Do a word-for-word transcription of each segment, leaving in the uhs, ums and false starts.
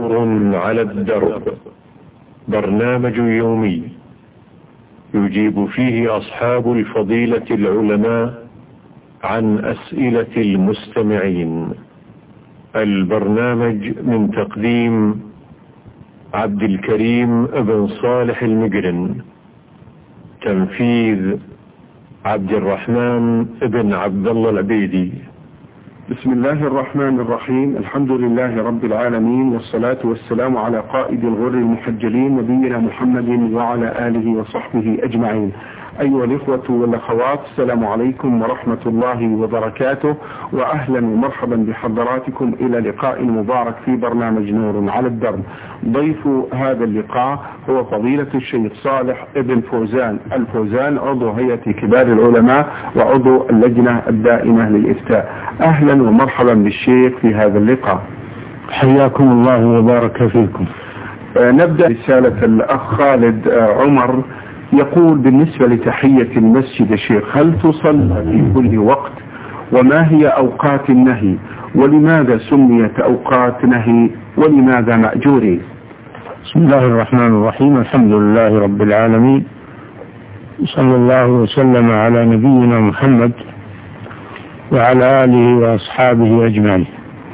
نور على الدرب، برنامج يومي يجيب فيه أصحاب الفضيلة العلماء عن أسئلة المستمعين. البرنامج من تقديم عبد الكريم بن صالح المقرن، تنفيذ عبد الرحمن بن عبد الله العبيدي. بسم الله الرحمن الرحيم. الحمد لله رب العالمين، والصلاة والسلام على قائد الغر المحجلين نبينا محمد وعلى آله وصحبه أجمعين. أيها الإخوة والأخوات، السلام عليكم ورحمة الله وبركاته، وأهلا ومرحبا بحضراتكم إلى لقاء مبارك في برنامج نور على الدرب. ضيف هذا اللقاء هو فضيلة الشيخ صالح ابن فوزان الفوزان، عضو هيئة كبار العلماء وعضو اللجنة الدائمة للإفتاء. أهلا ومرحبا بالشيخ في هذا اللقاء. حياكم الله وبارك فيكم. آه نبدأ رسالة الأخ خالد آه عمر، يقول: بالنسبة لتحية المسجد شيخ، هل تصلى في كل وقت؟ وما هي أوقات النهي؟ ولماذا سميت أوقات نهي؟ ولماذا مأجورين؟ بسم الله الرحمن الرحيم. الحمد لله رب العالمين، صلى الله وسلم على نبينا محمد وعلى آله وأصحابه أجمعين.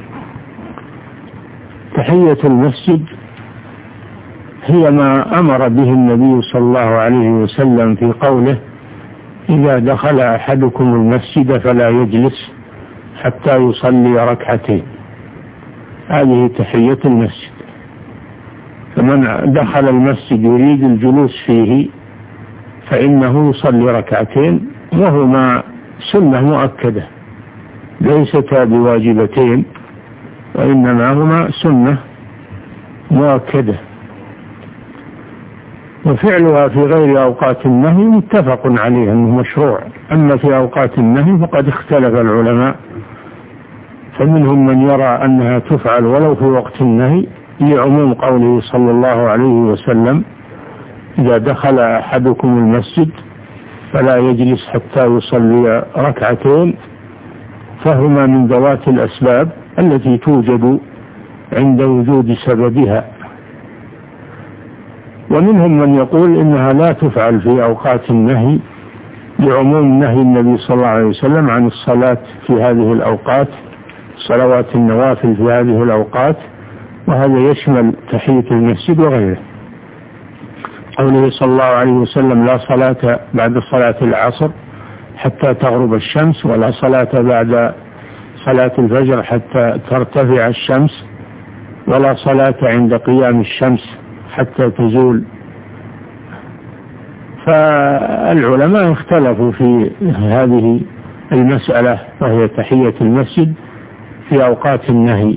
تحية المسجد هي ما أمر به النبي صلى الله عليه وسلم في قوله: إذا دخل أحدكم المسجد فلا يجلس حتى يصلي ركعتين. هذه تحية المسجد. فمن دخل المسجد يريد الجلوس فيه فإنه يصلي ركعتين، وهما سنة مؤكدة ليستا بواجبتين، وإنما هما سنة مؤكدة، وفعلها في غير أوقات النهي متفق عليه أنه مشروع. أما في أوقات النهي فقد اختلف العلماء، فمنهم من يرى أنها تفعل ولو في وقت النهي لعموم قوله صلى الله عليه وسلم: إذا دخل أحدكم المسجد فلا يجلس حتى يصلي ركعتين، فهما من ذوات الأسباب التي توجد عند وجود سببها. ومنهم من يقول إنها لا تفعل في أوقات النهي لعموم نهي النبي صلى الله عليه وسلم عن الصلاة في هذه الأوقات، صلوات النوافل في هذه الأوقات، وهذا يشمل تحية المسجد وغيره. قوله صلى الله عليه وسلم: لا صلاة بعد صلاة العصر حتى تغرب الشمس، ولا صلاة بعد صلاة الفجر حتى ترتفع الشمس، ولا صلاة عند قيام الشمس حتى تزول. فالعلماء اختلفوا في هذه المسألة، وهي تحية المسجد في أوقات النهي،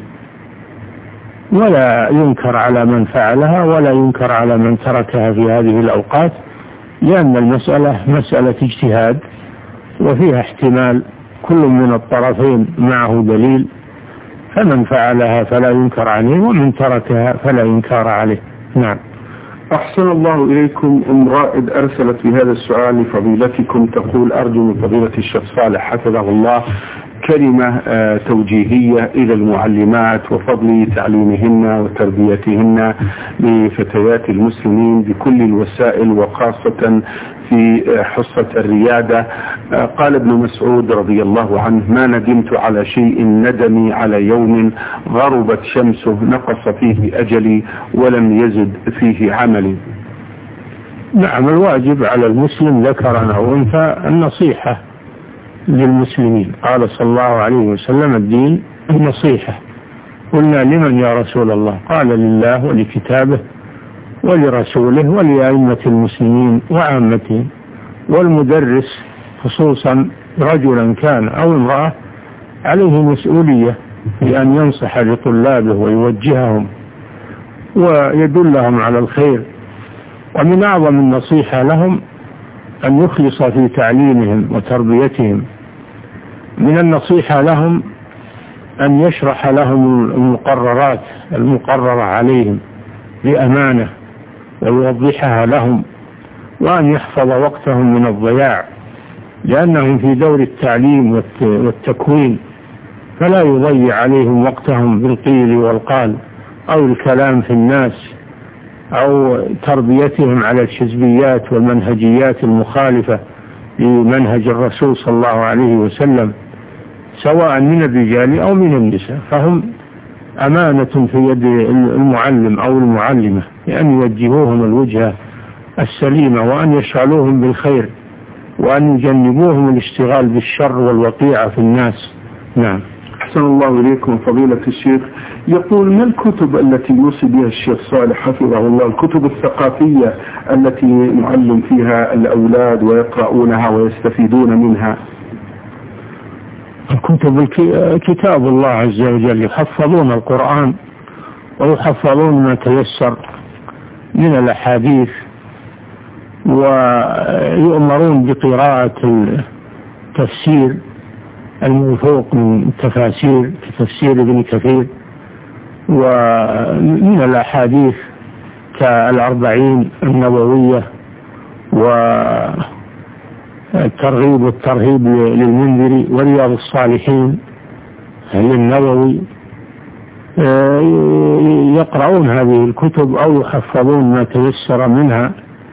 ولا ينكر على من فعلها ولا ينكر على من تركها في هذه الأوقات، لأن المسألة مسألة اجتهاد، وفيها احتمال كل من الطرفين معه دليل، فمن فعلها فلا ينكر عليه، ومن تركها فلا ينكر عليه. نعم. أحسن الله إليكم. أم رائد أرسلت في هذا السؤال لفضيلتكم، تقول: أرجو من فضيلة الشيخ صالح حفظه الله كلمة آه توجيهية إلى المعلمات وفضل تعليمهن وتربيتهن لفتيات المسلمين بكل الوسائل، وخاصة في آه حصة الريادة. آه قال ابن مسعود رضي الله عنه: ما ندمت على شيء ندمي على يوم غربت شمسه نقص فيه أجلي ولم يزد فيه عملي. نعم، الواجب على المسلم ذكرا أو أنثى النصيحة للمسلمين. قال صلى الله عليه وسلم: الدين النصيحة. قلنا: لمن يا رسول الله؟ قال: لله ولكتابه ولرسوله ولأئمة المسلمين وعامتهم. والمدرس خصوصا رجلا كان أو امرأة عليه مسؤولية في أن ينصح لطلابه ويوجههم ويدلهم على الخير. ومن أعظم النصيحة لهم أن يخلص في تعليمهم وتربيتهم. من النصيحة لهم أن يشرح لهم المقررات المقررة عليهم بأمانة ويوضحها لهم، وأن يحفظ وقتهم من الضياع، لأنهم في دور التعليم والتكوين، فلا يضيع عليهم وقتهم بالقيل والقال، أو الكلام في الناس أو تربيتهم على الحزبيات والمنهجيات المخالفة لمنهج الرسول صلى الله عليه وسلم سواء من الرجال أو من النساء، فهم أمانة في يد المعلم أو المعلمة لأن يوجهوهم الوجهة السليمة وأن يشغلوهم بالخير وأن يجنبوهم الاشتغال بالشر والوقيعة في الناس. نعم. أحسن الله إليكم فضيلة الشيخ. يقول: ما الكتب التي يوصي بها الشيخ صالح حفظه الله، الكتب الثقافية التي نعلم فيها الأولاد ويقرؤونها ويستفيدون منها؟ الكتب كتاب الله عز وجل، يحفظون القرآن ويحفظون ما تيسر من الأحاديث ويؤمرون بقراءة التفسير الموثوق من تفاسير كتفسير ابن كثير ومن الأحاديث كالأربعين النووية والترغيب والترهيب للمنذري ورياض الصالحين للنووي. يقرؤون هذه الكتب أو يحفظون ما تيسر منها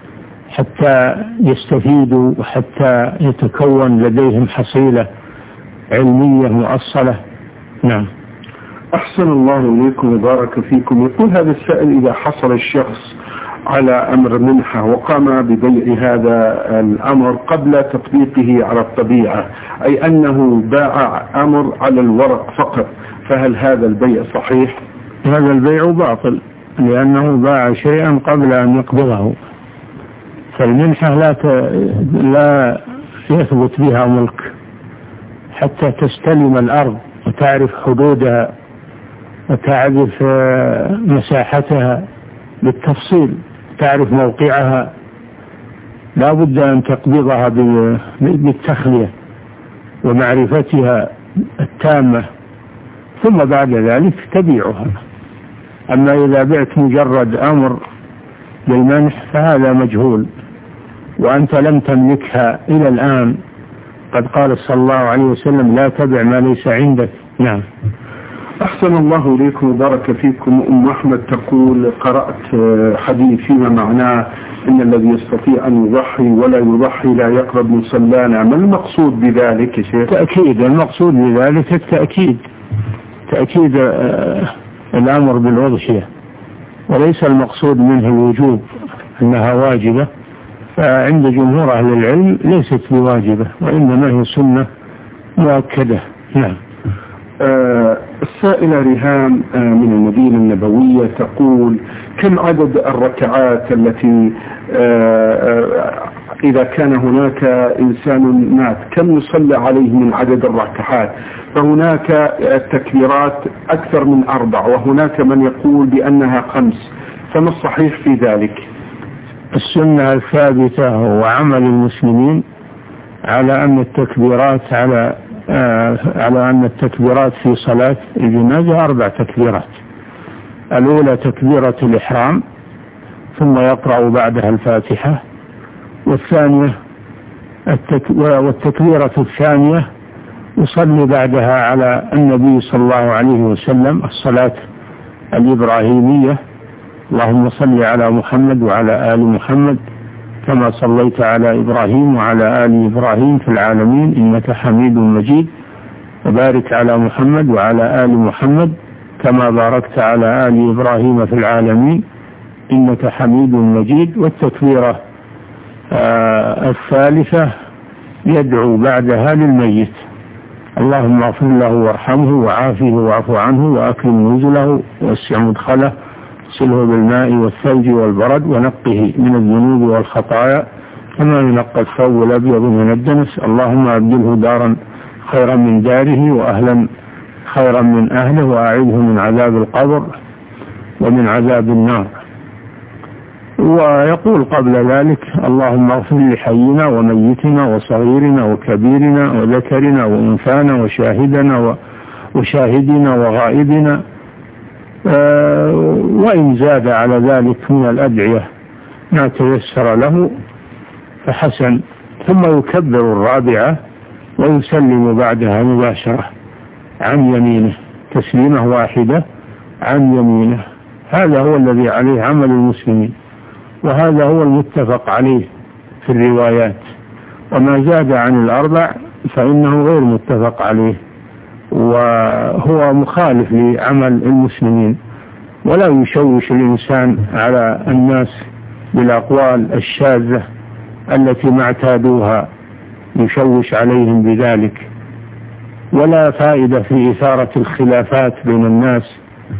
حتى يستفيدوا وحتى يتكون لديهم حصيلة علمية مؤصلة. نعم. أحسن الله إليكم وبارك فيكم. يقول هذا السائل: إذا حصل الشخص على أمر منحة وقام ببيع هذا الأمر قبل تطبيقه على الطبيعة، أي أنه باع أمر على الورق فقط، فهل هذا البيع صحيح؟ هذا البيع باطل لأنه باع شيئا قبل أن يقبضه، فالمنحة لا لا يثبت بها ملك حتى تستلم الأرض وتعرف حدودها وتعرف مساحتها بالتفصيل، تعرف موقعها، لا بد أن تقبضها بالتخلية ومعرفتها التامة ثم بعد ذلك تبيعها. أما إذا بعت مجرد أمر بالمنح فهذا مجهول وأنت لم تملكها إلى الآن. قد قال صلى الله عليه وسلم: لا تبع ما ليس عندك. نعم. أحسن الله إليكم وبارك فيكم. أم أحمد تقول: قرأت حديث فيما معناه إن الذي يستطيع أن يضحي ولا يضحي لا يقرب مصلانا، ما المقصود بذلك يا شيخ؟ تأكيد، المقصود بذلك التأكيد، تأكيد الأمر بالأضحية، وليس المقصود منه الوجوب أنها واجبة، فعند جمهور أهل العلم ليست بواجبة وإنما هي سنة مؤكدة. نعم. آه السائلة ريهام آه من المدينة النبوية تقول: كم عدد الركعات التي آه آه إذا كان هناك إنسان مات كم يصلى عليه من عدد الركعات؟ فهناك التكبيرات أكثر من أربع وهناك من يقول بأنها خمس، فما الصحيح في ذلك؟ السنة الثابتة وعمل المسلمين على أن التكبيرات على آه على أن التكبيرات في صلاة الجنازة أربع تكبيرات. الأولى تكبيرة الإحرام ثم يقرأ بعدها الفاتحة، والثانية التك... والتكبيرة الثانية يصلي بعدها على النبي صلى الله عليه وسلم الصلاة الإبراهيمية: اللهم صل على محمد وعلى آل محمد كما صليت على إبراهيم وعلى آل إبراهيم في العالمين إنك حميد مجيد، وبارك على محمد وعلى آل محمد كما باركت على آل إبراهيم في العالمين إنك حميد مجيد. والتكبيرة آه الثالثة يدعو بعدها للميت: اللهم اغفر له وارحمه وعافه واعف عنه وأكرم نزله ووسع مدخله صله بالماء والثلج والبرد ونقه من الذنوب والخطايا كما ينقى الثوب الأبيض من الدنس. اللهم أبدله دارا خيرا من داره وأهلا خيرا من أهله وأعيذه من عذاب القبر ومن عذاب النار. ويقول قبل ذلك: اللهم اغفر لحينا وميتنا وصغيرنا وكبيرنا وذكرنا وأنثانا وشاهدنا وشاهدنا وغائبنا. آه وإن زاد على ذلك من الأدعية ما تيسر له فحسن. ثم يكبر الرابعة ويسلم بعدها مباشرة عن يمينه، تسليمة واحدة عن يمينه. هذا هو الذي عليه عمل المسلمين، وهذا هو المتفق عليه في الروايات. وما زاد عن الأربع فإنه غير متفق عليه، وهو مخالف لعمل المسلمين. ولا يشوش الإنسان على الناس بالأقوال الشاذة التي ما اعتادوها، يشوش عليهم بذلك، ولا فائدة في إثارة الخلافات بين الناس.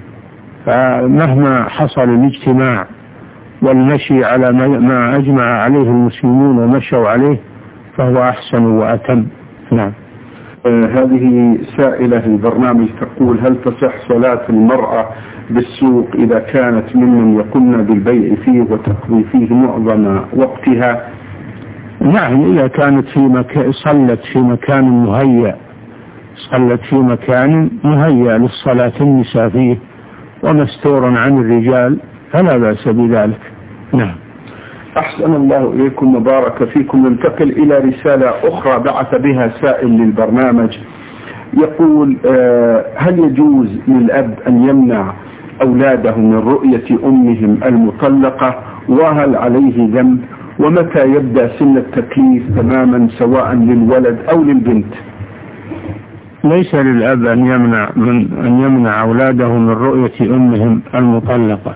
فمهما حصل الاجتماع والمشي على ما أجمع عليه المسلمون ومشوا عليه فهو أحسن وأتم. نعم. آه هذه سائلة في البرنامج تقول: هل تصح صلاة المرأة بالسوق إذا كانت ممن يقومن بالبيع فيه وتقضي فيه معظم وقتها؟ نعم، إذا كانت في مكان صلت في مكان مهيأ صلت في مكان مهيأ للصلاة النساء فيه ومستور عن الرجال فلا بأس بذلك. نعم. أحسن الله إليكم وبارك فيكم. ننتقل إلى رسالة أخرى بعث بها سائل للبرنامج، يقول: هل يجوز للأب أن يمنع أولاده من رؤية أمهم المطلقة، وهل عليه ذنب؟ ومتى يبدأ سن التكليف تماما سواء للولد أو للبنت؟ ليس للأب أن يمنع من أن يمنع أولاده من رؤية أمهم المطلقة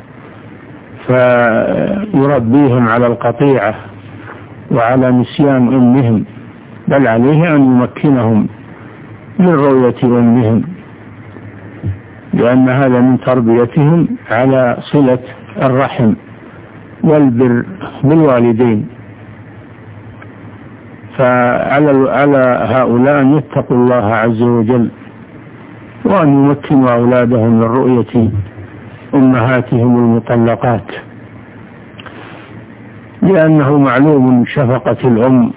فيربيهم على القطيعة وعلى نسيان أمهم، بل عليه أن يمكنهم من رؤية أمهم، لأن هذا من تربيتهم على صلة الرحم والبر بالوالدين. فعلى على هؤلاء أن يتقوا الله عز وجل وأن يمكنوا أولادهم من رؤية أمهاتهم المطلقات، لأنه معلوم شفقة الأم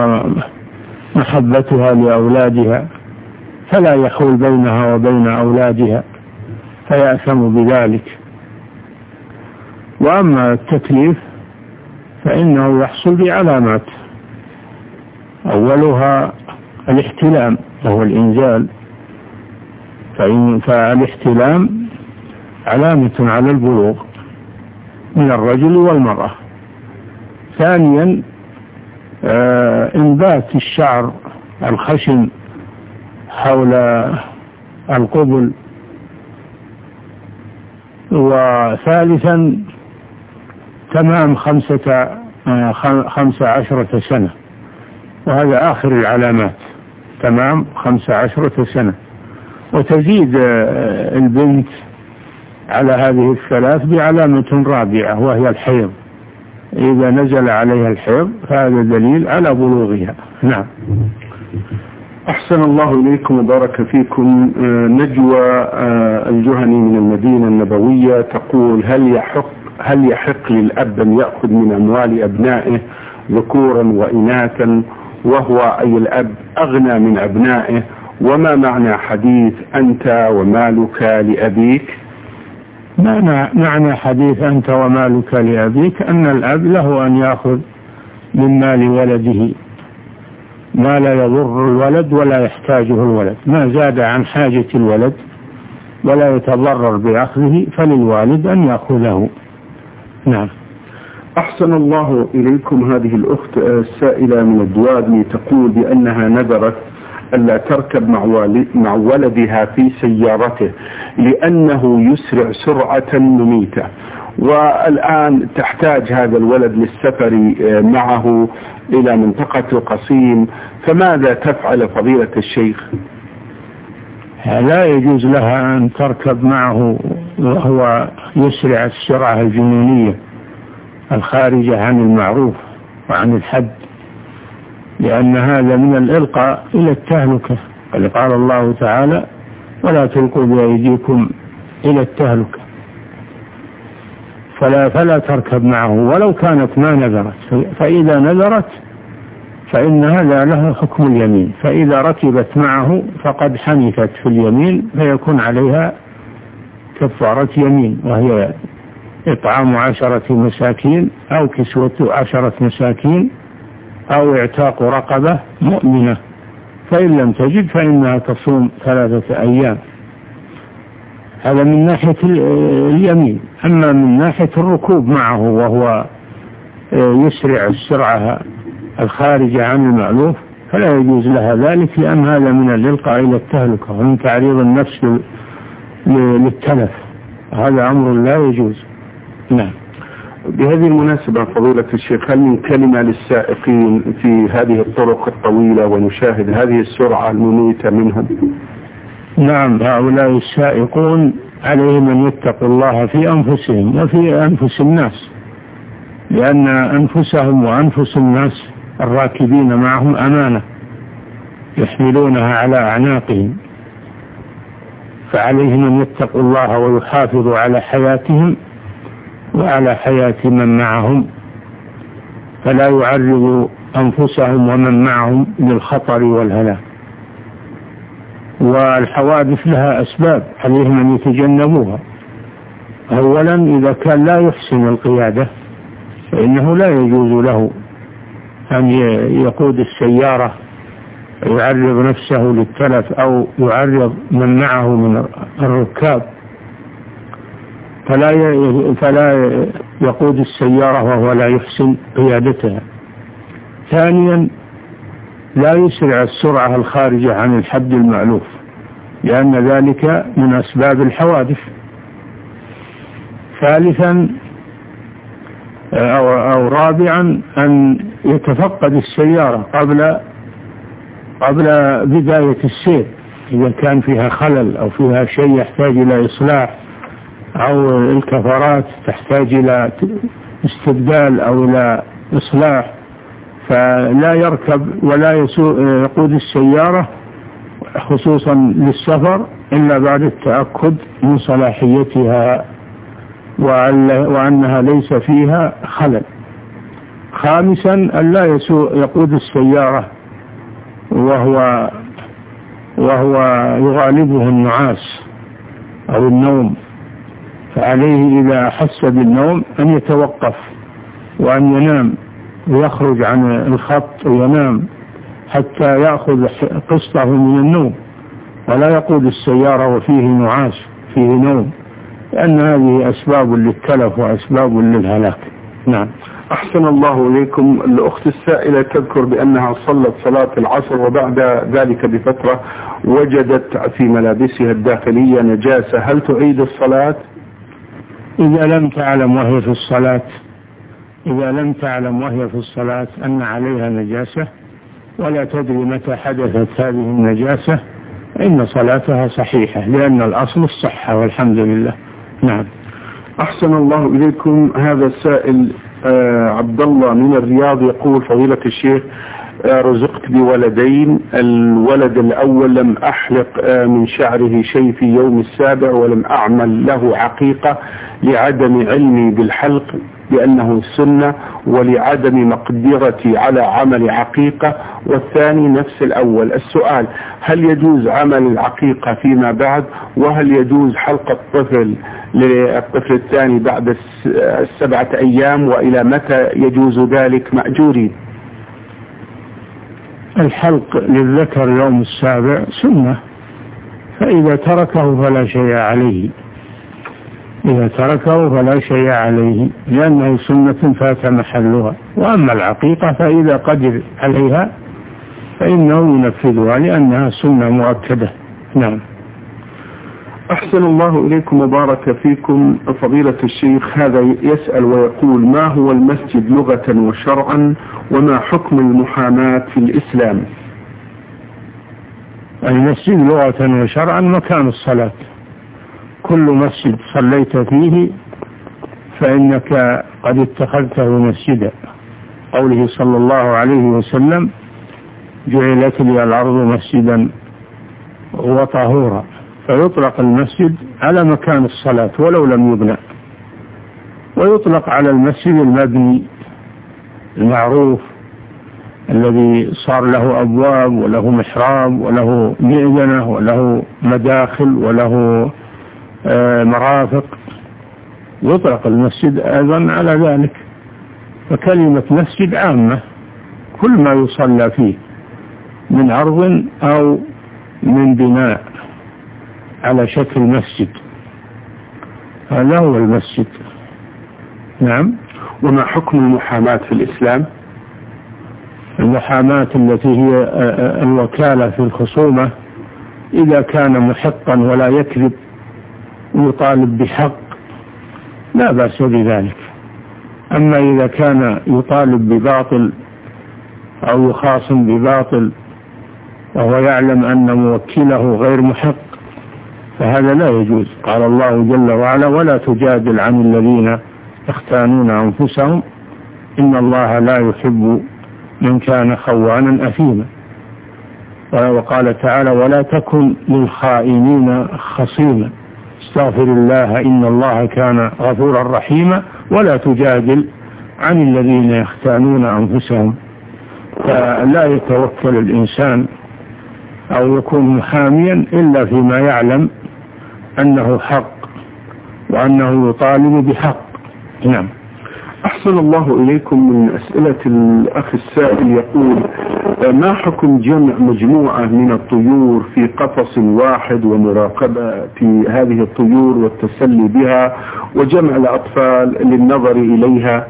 ومحبتها لأولادها، فلا يحول بينها وبين أولادها فيأثم بذلك. وأما التكليف فإنه يحصل بعلامات، أولها الاحتلام وهو الإنزال، فالاحتلام علامة على البلوغ من الرجل والمرأة. ثانيا آه انبات الشعر الخشن حول القبل. وثالثا تمام خمسة آه خمسة عشرة سنة، وهذا آخر العلامات، تمام خمسة عشرة سنة. وتزيد آه البنت على هذه الثلاث بعلامة رابعة وهي الحيض، إذا نزل عليها الحيض فهذا دليل على بلوغها. نعم. أحسن الله إليكم وبارك فيكم. نجوى الجهني من المدينة النبوية تقول: هل يحق هل يحق للأب أن يأخذ من أموال أبنائه ذكورا وإناثا، وهو أي الأب أغنى من أبنائه؟ وما معنى حديث أنت ومالك لأبيك؟ معنى معنى حديث أنت ومالك لأبيك أن الأب له أن يأخذ من مال ولده ما لا يضر الولد ولا يحتاجه الولد، ما زاد عن حاجة الولد ولا يتضرر بأخذه فللوالد أن يأخذه. نعم. أحسن الله إليكم. هذه الأخت السائلة من الدوادي تقول بأنها نذرت ألا تركب مع ولدها في سيارته لأنه يسرع سرعة مميتة، والآن تحتاج هذا الولد للسفر معه إلى منطقة القصيم، فماذا تفعل فضيلة الشيخ؟ لا يجوز لها أن تركب معه وهو يسرع السرعة الجنونية الخارجة عن المعروف وعن الحد، لأن هذا من الإلقاء إلى التهلكة، قال الله تعالى: ولا تلقوا بأيديكم إلى التهلكة. فلا فلا تركب معه ولو كانت ما نذرت، فإذا نذرت فإن هذا له حكم اليمين، فإذا ركبت معه فقد حنثت في اليمين فيكون عليها كفارة يمين، وهي إطعام عشرة مساكين أو كسوة عشرة مساكين أو اعتاق رقبة مؤمنة، فإن لم تجد فإنها تصوم ثلاثة أيام. هذا من ناحية اليمين. أما من ناحية الركوب معه وهو يسرع السرعة الخارجة عن المألوف فلا يجوز لها ذلك، لأن هذا من الإلقاء إلى التهلكة ومن تعريض النفس للتلف، هذا أمر لا يجوز. نعم. بهذه المناسبة فضيلة الشيخ، هل من كلمة للسائقين في هذه الطرق الطويلة ونشاهد هذه السرعة المميتة منهم؟ نعم، هؤلاء السائقون عليهم أن يتقوا الله في أنفسهم وفي أنفس الناس، لأن أنفسهم وأنفس الناس الراكبين معهم أمانة يحملونها على أعناقهم، فعليهم أن يتقوا الله ويحافظوا على حياتهم وعلى حياة من معهم، فلا يعرضوا أنفسهم ومن معهم للخطر والهلاك. والحوادث لها أسباب عليهم أن يتجنبوها. أولا، إذا كان لا يحسن القيادة فإنه لا يجوز له أن يقود السيارة يعرض نفسه للتلف أو يعرض من معه من الركاب، فلا فلا يقود السيارة وهو لا يحسن قيادتها. ثانيا، لا يسرع السرعة الخارجة عن الحد المألوف، لأن ذلك من أسباب الحوادث. ثالثا أو, أو رابعا، أن يتفقد السيارة قبل قبل بداية السير، إذا كان فيها خلل أو فيها شيء يحتاج إلى إصلاح أو الكفرات تحتاج إلى استبدال أو إلى إصلاح، فلا يركب ولا يقود السيارة خصوصا للسفر إلا بعد التأكد من صلاحيتها وأنها ليس فيها خلل. خامسا، أن لا يقود السيارة وهو وهو يغالبه النعاس أو النوم، فعليه إذا أحس بالنوم أن يتوقف وأن ينام ويخرج عن الخط وينام حتى يأخذ قسطه من النوم، ولا يقود السيارة وفيه نعاس فيه نوم، لأن هذه أسباب للتلف وأسباب للهلاك. نعم. أحسن الله إليكم. الأخت السائلة تذكر بأنها صلت صلاة العصر وبعد ذلك بفترة وجدت في ملابسها الداخلية نجاسة، هل تعيد الصلاة؟ إذا لم تعلم وهي في الصلاة إذا لم تعلم وهي في الصلاة أن عليها نجاسة ولا تدري متى حدثت هذه النجاسة، إن صلاتها صحيحة، لأن الأصل الصحة والحمد لله. نعم. أحسن الله إليكم. هذا السائل آه عبد الله من الرياض يقول: فضيلة الشيخ، آه رزقت بولدين، الولد الأول لم أحلق آه من شعره شيء في يوم السابع ولم أعمل له عقيقة لعدم علمي بالحلق بأنه السنة ولعدم مقدرتي على عمل عقيقة، والثاني نفس الأول. السؤال: هل يجوز عمل العقيقة فيما بعد؟ وهل يجوز حلق الطفل للطفل الثاني بعد السبعة أيام؟ وإلى متى يجوز ذلك مأجورين؟ الحلق للذكر يوم السابع سنة، فإذا تركه فلا شيء عليه إذا تركه فلا شيء عليه لأنه سنة فات محلها. وأما العقيقة فإذا قدر عليها فإنه ينفذها لأنها سنة مؤكدة. نعم. أحسن الله إليكم وبارك فيكم. فضيلة الشيخ، هذا يسأل ويقول: ما هو المسجد لغة وشرعا، وما حكم المحاماة في الإسلام؟ المسجد لغة وشرعا مكان الصلاة، كل مسجد صليت فيه فإنك قد اتخذته مسجدا، قوله صلى الله عليه وسلم: جعلت لي الأرض مسجدا وطهورا. فيطلق المسجد على مكان الصلاة ولو لم يبنى، ويطلق على المسجد المبني المعروف الذي صار له أبواب وله محراب وله مئذنة وله مداخل وله مرافق، يطلق المسجد أيضا على ذلك. فكلمة مسجد عامة، كل ما يصلى فيه من أرض أو من بناء على شكل مسجد هذا هو المسجد. نعم. وما حكم المحاماة في الإسلام؟ المحاماة التي هي الوكالة في الخصومة إذا كان محقا ولا يكذب ويطالب بحق لا بأس بذلك. أما إذا كان يطالب بباطل أو يخاصم بباطل وهو يعلم أن موكله غير محق فهذا لا يجوز. قال الله جل وعلا: ولا تجادل عن الذين يختانون أنفسهم إن الله لا يحب من كان خوانا أثيما. وقال تعالى: ولا تكن للخائنين خصيما استغفر الله إن الله كان غفورا رحيما ولا تجادل عن الذين يختانون أنفسهم. فلا يتوكل الإنسان أو يكون محاميا إلا فيما يعلم أنه حق وأنه يطالب بحق. نعم. أحسن الله إليكم. من أسئلة الأخ السائل يقول: ما حكم جمع مجموعة من الطيور في قفص واحد ومراقبة في هذه الطيور والتسلي بها وجمع الأطفال للنظر إليها؟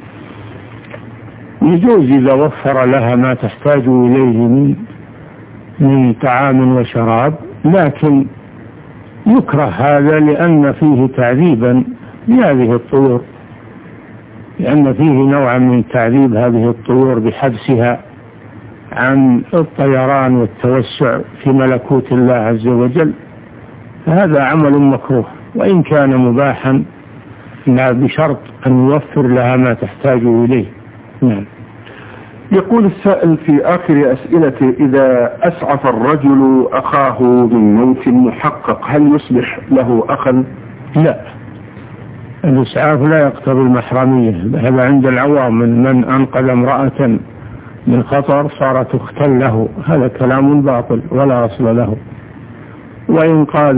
يجوز إذا وفر لها ما تحتاج إليه من من طعام وشراب، لكن يكره هذا لأن فيه تعذيبا لهذه الطيور، لأن فيه نوعا من تعذيب هذه الطيور بحبسها عن الطيران والتوسع في ملكوت الله عز وجل. فهذا عمل مكروه وإن كان مباحا بشرط أن يوفر لها ما تحتاج إليه. نعم. يقول السائل في آخر أسئلته: إذا أسعف الرجل أخاه من موت محقق هل يصبح له أخا؟ لا، الإسعاف لا يقتضي المحرمية. هذا عند العوام من, من أنقذ امرأة من خطر صارت أختل له، هذا كلام باطل ولا أصل له. وإنقاذ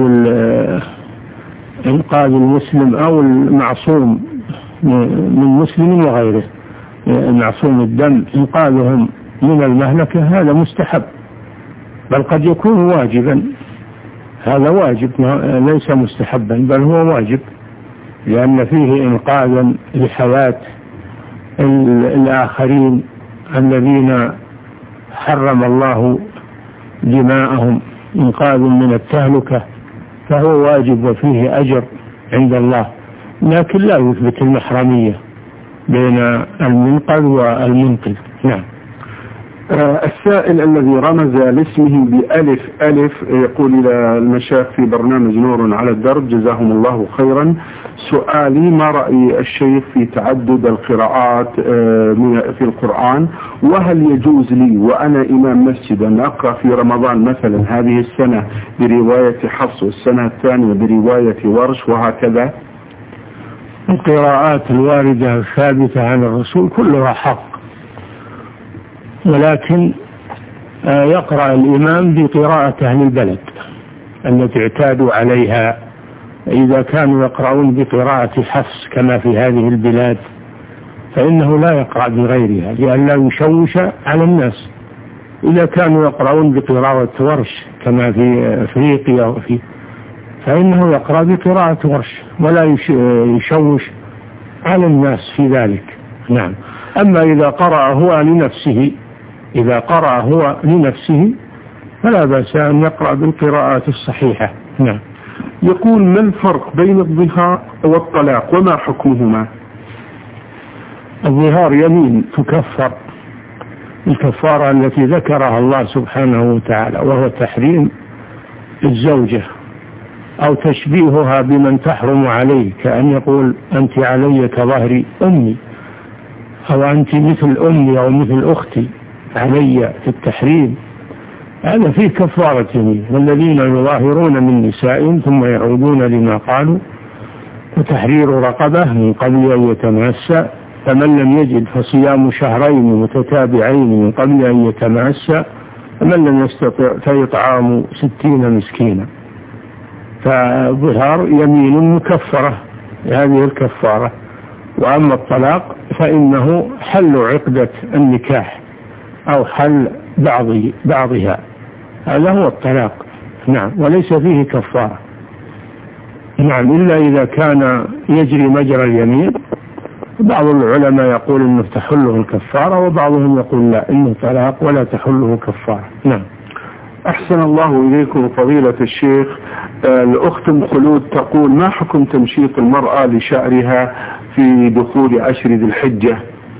إنقاذ المسلم أو المعصوم من مسلم وغيره، معصوم الدم، إنقاذهم من المهلكة هذا مستحب، بل قد يكون واجبا. هذا واجب ليس مستحبا بل هو واجب، لأن فيه إنقاذا لحياة الآخرين الذين حرم الله دماءهم، إنقاذ من التهلكة، فهو واجب وفيه أجر عند الله، لكن لا يثبت المحرمية بين المنقذ والمنقذ. نعم. آه السائل الذي رمز لاسمه بألف ألف يقول إلى المشايخ في برنامج نور على الدرب: جزاهم الله خيرا، سؤالي: ما رأي الشيخ في تعدد القراءات آه في القرآن؟ وهل يجوز لي وأنا إمام مسجد أن أقرأ في رمضان مثلا هذه السنة برواية حفص والسنة الثانية برواية ورش وهكذا؟ القراءات الواردة الثابتة عن الرسول كلها حق، ولكن يقرأ الإمام بقراءة أهل البلد التي اعتادوا عليها. إذا كانوا يقرؤون بقراءة حفص كما في هذه البلاد فإنه لا يقرأ بغيرها لئلا يشوش على الناس. إذا كانوا يقرؤون بقراءة ورش كما في أفريقيا وفي فإنه يقرأ بقراءة ورش ولا يشوش على الناس في ذلك. نعم. أما إذا قرأ هو لنفسه إذا قرأ هو لنفسه فلا بأس أن يقرأ بالقراءات الصحيحة. نعم. يقول: ما الفرق بين الظهار والطلاق وما حكمهما؟ الظهار يمين تكفر الكفارة التي ذكرها الله سبحانه وتعالى، وهو تحريم الزوجة أو تشبيهها بمن تحرم عليه، كأن يقول: أنت علي كظهر أمي، أو أنت مثل أمي أو مثل أختي علي في التحريم. هذا فيه كفارة يمين. والذين يظاهرون من نسائهم ثم يعودون لما قالوا وتحرير رقبة من قبل أن يتماسى، فمن لم يجد فصيام شهرين متتابعين من قبل أن يتماسى، فمن لم يستطع فإطعام ستين مسكينا. فظهار يمين مكفرة هذه الكفارة. وأما الطلاق فإنه حل عقدة النكاح أو حل بعض بعضها، هذا هو الطلاق. نعم. وليس فيه كفارة. نعم، إلا إذا كان يجري مجرى اليمين. بعض العلماء يقول إنه تحله الكفارة، وبعضهم يقول لا، إنه طلاق ولا تحله كفارة. نعم. أحسن الله إليكم فضيلة الشيخ. الأخت أم خلود تقول: ما حكم تمشيط المرأة لشعرها في دخول عشر ذي الحجة؟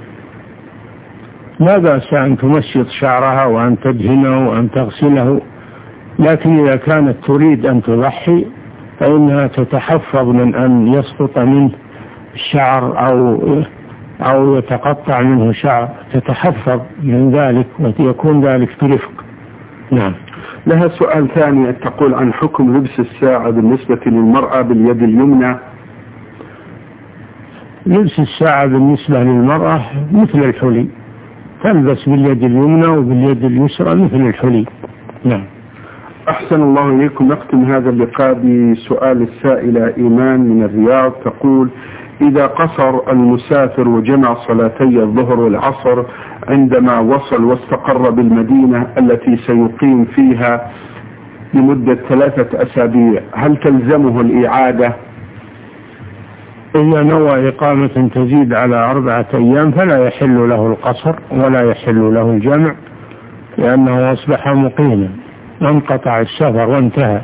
لا بأس أن تمشط شعرها وأن تدهنه وأن تغسله، لكن إذا كانت تريد أن تضحي فإنها تتحفظ من أن يسقط منه الشعر أو أو يتقطع منه شعر، تتحفظ من ذلك ويكون ذلك برفق. نعم. لها سؤال ثاني، تقول عن حكم لبس الساعة بالنسبة للمرأة باليد اليمنى. لبس الساعة بالنسبة للمرأة مثل الحلي، تلبس باليد اليمنى وباليد اليسرى مثل الحلي. نعم. أحسن الله إليكم. نختم هذا اللقاء بسؤال السائلة إيمان من الرياض، تقول: إذا قصر المسافر وجمع صلاتي الظهر والعصر عندما وصل واستقر بالمدينة التي سيقيم فيها لمدة ثلاثة أسابيع، هل تلزمه الإعادة؟ إذا نوى إقامة تزيد على أربعة أيام فلا يحل له القصر ولا يحل له الجمع، لأنه أصبح مقيما، انقطع السفر وانتهى،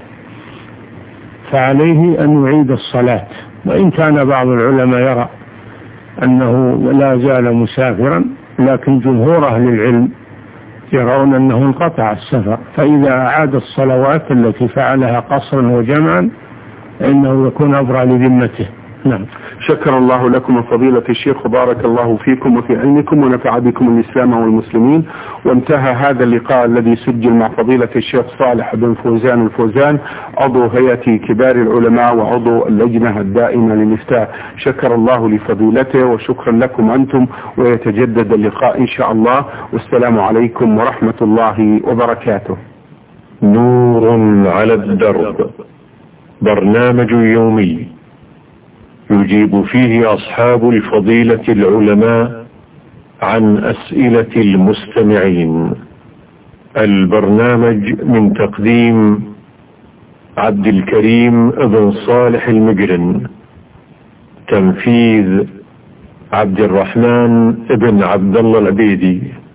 فعليه أن يعيد الصلاة. وإن كان بعض العلماء يرى أنه لا زال مسافرا، لكن جمهور أهل العلم يرون أنه انقطع السفر، فإذا أعاد الصلوات التي فعلها قصرا وجمعا فإنه يكون أبرأ لذمته. نعم. شكر الله لكم فضيلة الشيخ، وبارك الله فيكم وفي علمكم، ونفع بكم الإسلام والمسلمين. وانتهى هذا اللقاء الذي سجل مع فضيلة الشيخ صالح بن فوزان الفوزان، عضو هيئة كبار العلماء وعضو اللجنة الدائمة للإفتاء. شكر الله لفضيلته، وشكرا لكم أنتم، ويتجدد اللقاء إن شاء الله. والسلام عليكم ورحمة الله وبركاته. نور على الدرب، برنامج يومي يجيب فيه أصحاب الفضيلة العلماء عن أسئلة المستمعين. البرنامج من تقديم عبد الكريم بن صالح المجرن، تنفيذ عبد الرحمن بن عبد الله العبيدي.